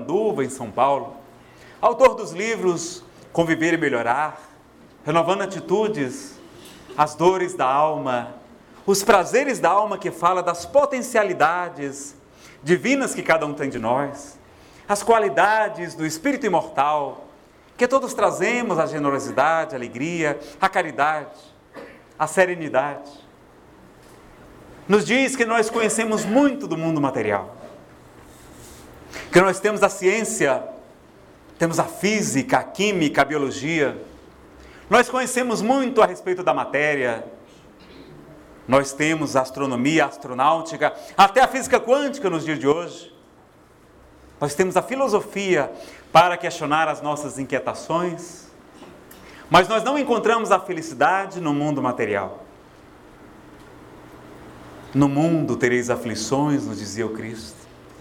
Araranduva, em São Paulo, autor dos livros Conviver e Melhorar, Renovando Atitudes, As Dores da Alma, Os Prazeres da Alma, que fala das potencialidades divinas que cada um tem de nós, as qualidades do espírito imortal, que todos trazemos, a generosidade, a alegria, a caridade, a serenidade. Nos diz que nós conhecemos muito do mundo material, que nós temos a ciência, temos a física, a química, a biologia, nós conhecemos muito a respeito da matéria, nós temos a astronomia, a astronáutica, até a física quântica nos dias de hoje. Nós temos a filosofia para questionar as nossas inquietações, mas nós não encontramos a felicidade no mundo material. No mundo tereis aflições, nos dizia o Cristo.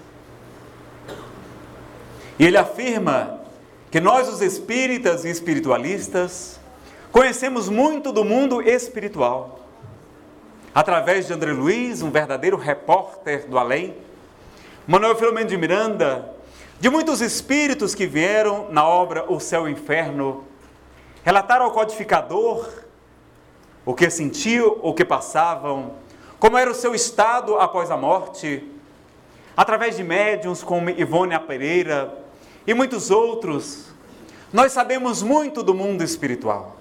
E ele afirma que nós, os espíritas e espiritualistas, conhecemos muito do mundo espiritual. Através de André Luiz, um verdadeiro repórter do além, Manuel Filomeno de Miranda, de muitos espíritos que vieram na obra O Céu e o Inferno, relataram ao codificador o que sentiam, o que passavam, como era o seu estado após a morte, através de médiuns como Ivone Pereira e muitos outros, nós sabemos muito do mundo espiritual.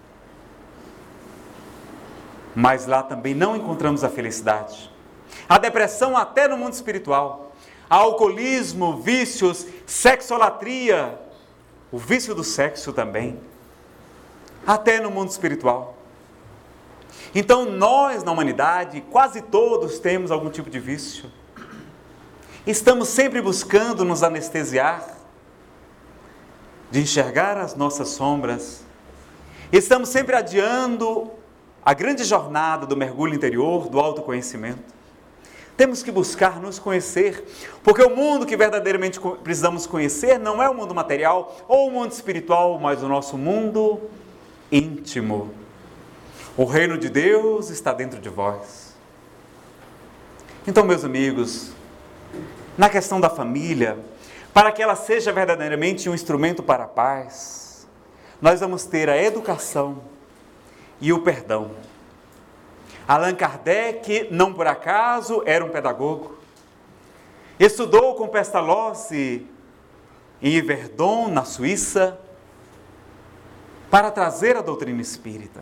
Mas lá também não encontramos a felicidade. A depressão até no mundo espiritual. Alcoolismo, vícios, sexolatria, o vício do sexo também, até no mundo espiritual. Então nós na humanidade, quase todos temos algum tipo de vício. Estamos sempre buscando nos anestesiar, de enxergar as nossas sombras. Estamos sempre adiando a grande jornada do mergulho interior, do autoconhecimento. Temos que buscar nos conhecer, porque o mundo que verdadeiramente precisamos conhecer não é o mundo material ou o mundo espiritual, mas o nosso mundo íntimo. O reino de Deus está dentro de vós. Então, meus amigos, na questão da família, para que ela seja verdadeiramente um instrumento para a paz, nós vamos ter a educação e o perdão. Allan Kardec, não por acaso, era um pedagogo. Estudou com Pestalozzi em Yverdon, na Suíça, para trazer a doutrina espírita.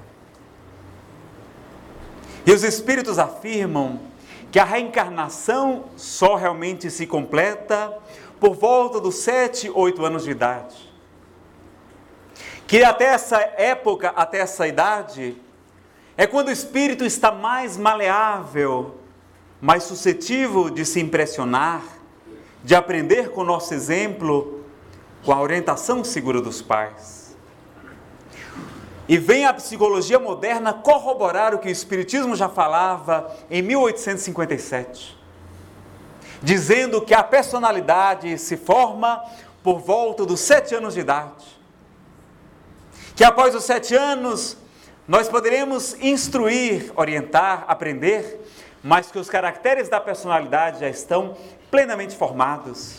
E os espíritos afirmam que a reencarnação só realmente se completa por volta dos 7, 8 anos de idade. Que até essa época, até essa idade, é quando o espírito está mais maleável, mais suscetível de se impressionar, de aprender com o nosso exemplo, com a orientação segura dos pais. E vem a psicologia moderna corroborar o que o Espiritismo já falava em 1857, dizendo que a personalidade se forma por volta dos 7 anos de idade. Que após os 7 anos, nós poderemos instruir, orientar, aprender, mas que os caracteres da personalidade já estão plenamente formados.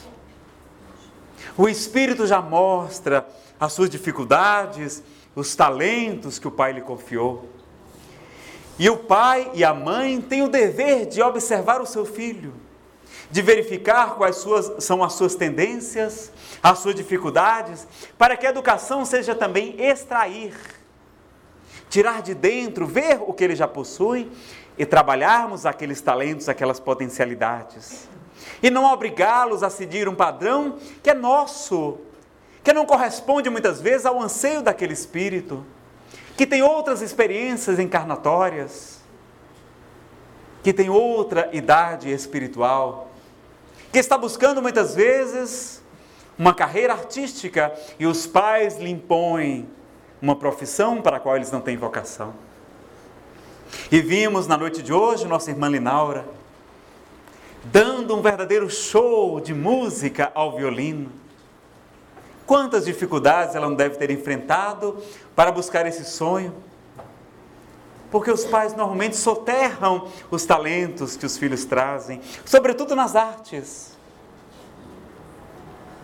O Espírito já mostra as suas dificuldades, os talentos que o Pai lhe confiou. E o pai e a mãe têm o dever de observar o seu filho, de verificar quais são as suas tendências, as suas dificuldades, para que a educação seja também extrair, tirar de dentro, ver o que ele já possui e trabalharmos aqueles talentos, aquelas potencialidades. E não obrigá-los a seguir um padrão que é nosso, que não corresponde muitas vezes ao anseio daquele espírito, que tem outras experiências encarnatórias, que tem outra idade espiritual, que está buscando muitas vezes uma carreira artística e os pais lhe impõem uma profissão para a qual eles não têm vocação. E vimos na noite de hoje nossa irmã Linaura dando um verdadeiro show de música ao violino. Quantas dificuldades ela não deve ter enfrentado para buscar esse sonho? Porque os pais normalmente soterram os talentos que os filhos trazem, sobretudo nas artes.